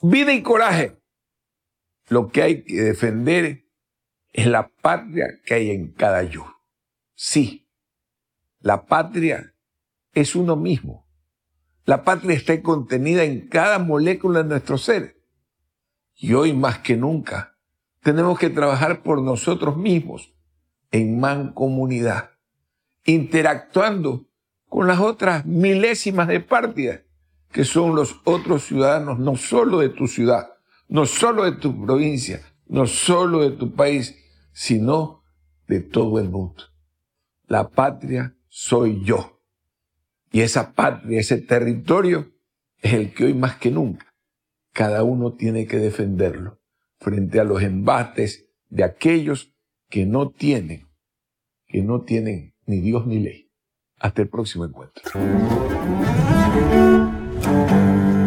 vida y coraje. Lo que hay que defender es la patria que hay en cada yo. Sí, la patria es uno mismo. La patria está contenida en cada molécula de nuestro ser. Y hoy más que nunca tenemos que trabajar por nosotros mismos en mancomunidad, interactuando con las otras milésimas de patria que son los otros ciudadanos, no solo de tu ciudad, no solo de tu provincia, no solo de tu país, sino de todo el mundo. La patria soy yo. Y esa patria, ese territorio, es el que hoy más que nunca cada uno tiene que defenderlo frente a los embates de aquellos que no tienen ni Dios ni ley. Hasta el próximo encuentro.